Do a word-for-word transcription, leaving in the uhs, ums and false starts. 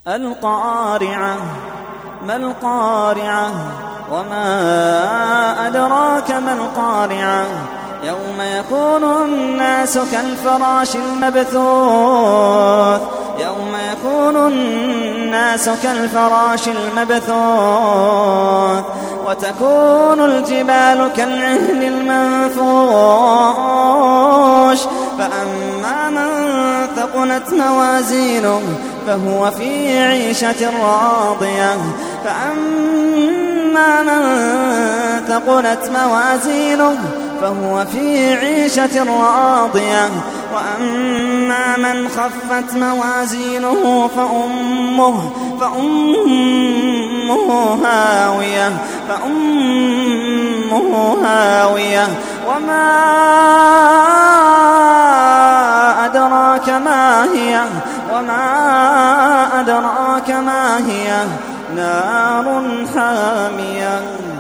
القارعة. ما القارعة وما أدراك ما القارعة يوم يكون الناس كالفراش المبثوث يوم يكون الناس كالفراش المبثوث وتكون الجبال كالعهن المنفوش فأما من ثقلت موازينه فهو في عيشة راضية فأما من ثقلت موازينه فهو في عيشة راضية وأما من خفت موازينه فأمه فأمه هاوية فأمه هاوية وما أدراك ما هي وما أدراك ما هي نار حامية.